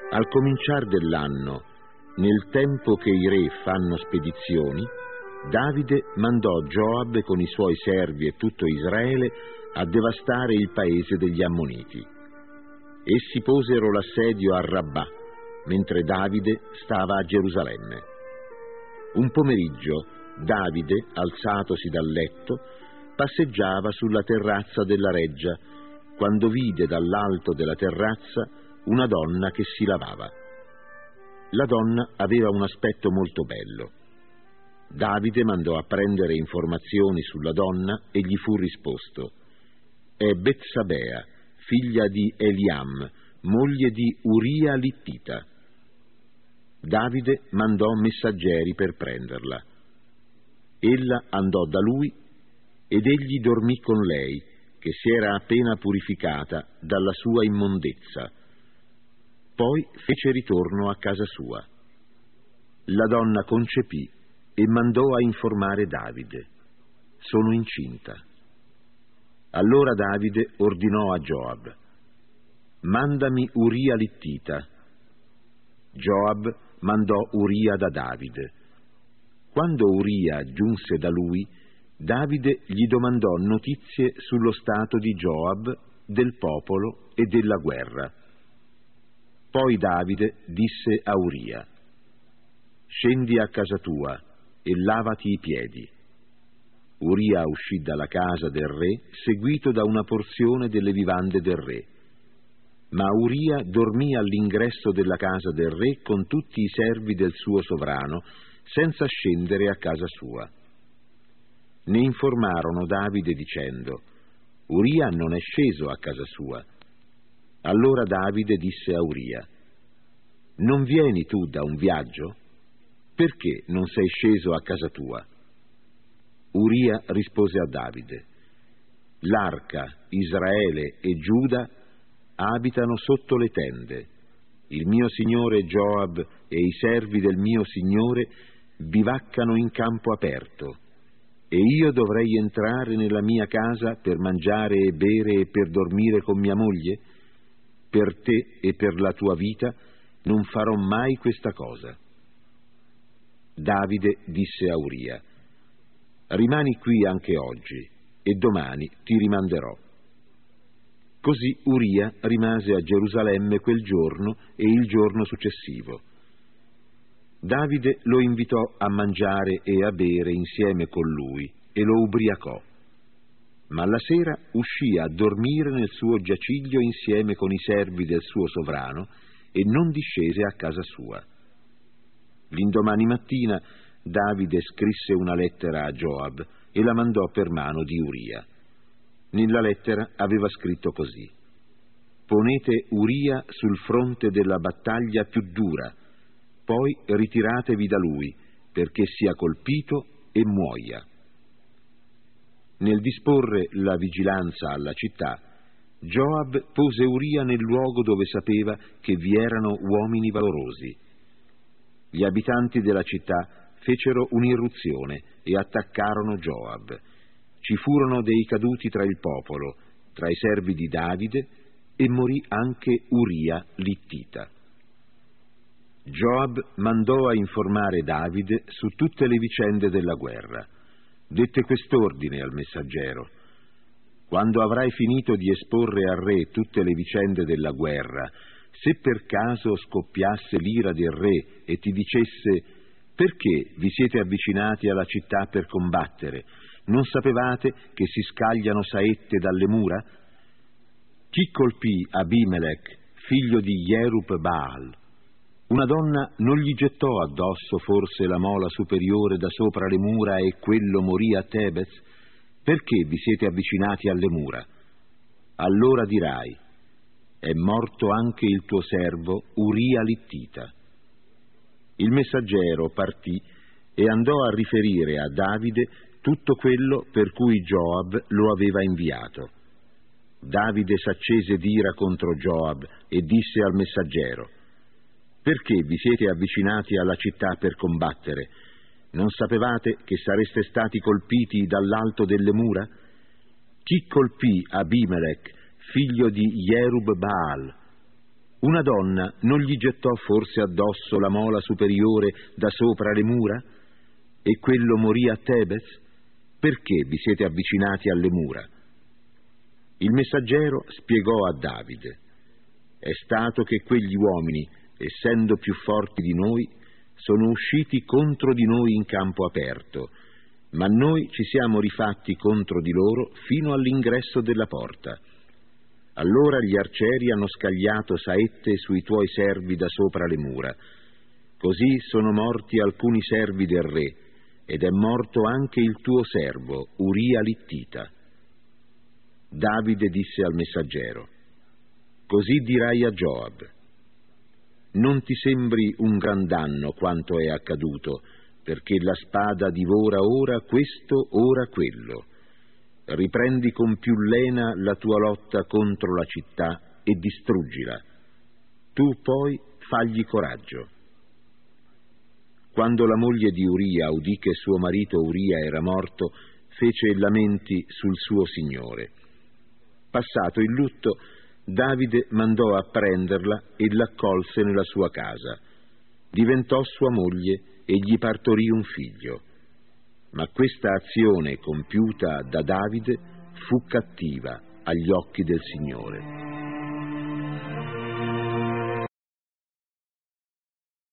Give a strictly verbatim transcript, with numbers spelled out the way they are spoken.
Al cominciar dell'anno, nel tempo che i re fanno spedizioni, Davide mandò Gioab con i suoi servi e tutto Israele a devastare il paese degli Ammoniti. Essi posero l'assedio a Rabbà, mentre Davide stava a Gerusalemme. Un pomeriggio Davide, alzatosi dal letto, passeggiava sulla terrazza della reggia, quando vide dall'alto della terrazza una donna che si lavava. La donna aveva un aspetto molto bello. Davide mandò a prendere informazioni sulla donna e gli fu risposto: è Betsabea, figlia di Eliam, moglie di Uria Littita. Davide mandò messaggeri per prenderla. Ella andò da lui ed egli dormì con lei, che si era appena purificata dalla sua immondezza. Poi fece ritorno a casa sua. La donna concepì e mandò a informare Davide: sono incinta. Allora Davide ordinò a Gioab: mandami Uria Littita. Gioab mandò Uria da Davide. Quando Uria giunse da lui, Davide gli domandò notizie sullo stato di Gioab, del popolo e della guerra. Poi Davide disse a Uria: scendi a casa tua e lavati i piedi. Uria uscì dalla casa del re, seguito da una porzione delle vivande del re. Ma Uria dormì all'ingresso della casa del re con tutti i servi del suo sovrano, senza scendere a casa sua. Ne informarono Davide dicendo: Uria non è sceso a casa sua. Allora Davide disse a Uria: non vieni tu da un viaggio? Perché non sei sceso a casa tua? Uria rispose a Davide: l'arca, Israele e Giuda abitano sotto le tende. Il mio signore Gioab e i servi del mio signore bivaccano in campo aperto, e io dovrei entrare nella mia casa per mangiare e bere e per dormire con mia moglie? Per te e per la tua vita non farò mai questa cosa. Davide disse a Uria: rimani qui anche oggi, e domani ti rimanderò. Così Uria rimase a Gerusalemme quel giorno e il giorno successivo. Davide lo invitò a mangiare e a bere insieme con lui e lo ubriacò. Ma alla sera uscì a dormire nel suo giaciglio insieme con i servi del suo sovrano e non discese a casa sua. L'indomani mattina Davide scrisse una lettera a Gioab e la mandò per mano di Uria. Nella lettera aveva scritto così: ponete Uria sul fronte della battaglia più dura, poi ritiratevi da lui, perché sia colpito e muoia. Nel disporre la vigilanza alla città, Gioab pose Uria nel luogo dove sapeva che vi erano uomini valorosi. Gli abitanti della città fecero un'irruzione e attaccarono Gioab. Ci furono dei caduti tra il popolo, tra i servi di Davide, e morì anche Uria Littita. Gioab mandò a informare Davide su tutte le vicende della guerra. Dette quest'ordine al messaggero: quando avrai finito di esporre al re tutte le vicende della guerra, se per caso scoppiasse l'ira del re e ti dicesse: perché vi siete avvicinati alla città per combattere? Non sapevate che si scagliano saette dalle mura? Chi colpì Abimelech, figlio di Jerub-Baal? Una donna non gli gettò addosso forse la mola superiore da sopra le mura e quello morì a Tebez? Perché vi siete avvicinati alle mura? Allora dirai: è morto anche il tuo servo Uria Littita. Il messaggero partì e andò a riferire a Davide tutto quello per cui Gioab lo aveva inviato. Davide s'accese d'ira contro Gioab e disse al messaggero: perché vi siete avvicinati alla città per combattere? Non sapevate che sareste stati colpiti dall'alto delle mura? Chi colpì Abimelech, figlio di Jerub-Baal? Una donna non gli gettò forse addosso la mola superiore da sopra le mura? E quello morì a Tebez? Perché vi siete avvicinati alle mura? Il messaggero spiegò a Davide: è stato che quegli uomini, essendo più forti di noi, sono usciti contro di noi in campo aperto, ma noi ci siamo rifatti contro di loro fino all'ingresso della porta. Allora gli arcieri hanno scagliato saette sui tuoi servi da sopra le mura. Così sono morti alcuni servi del re, ed è morto anche il tuo servo, Uria l'Ittita. Davide disse al messaggero: così dirai a Gioab: non ti sembri un gran danno quanto è accaduto, perché la spada divora ora questo, ora quello. Riprendi con più lena la tua lotta contro la città e distruggila. Tu poi fagli coraggio. Quando la moglie di Uria udì che suo marito Uria era morto, fece lamenti sul suo signore. Passato il lutto, Davide mandò a prenderla e l'accolse nella sua casa. Diventò sua moglie e gli partorì un figlio. Ma questa azione compiuta da Davide fu cattiva agli occhi del Signore.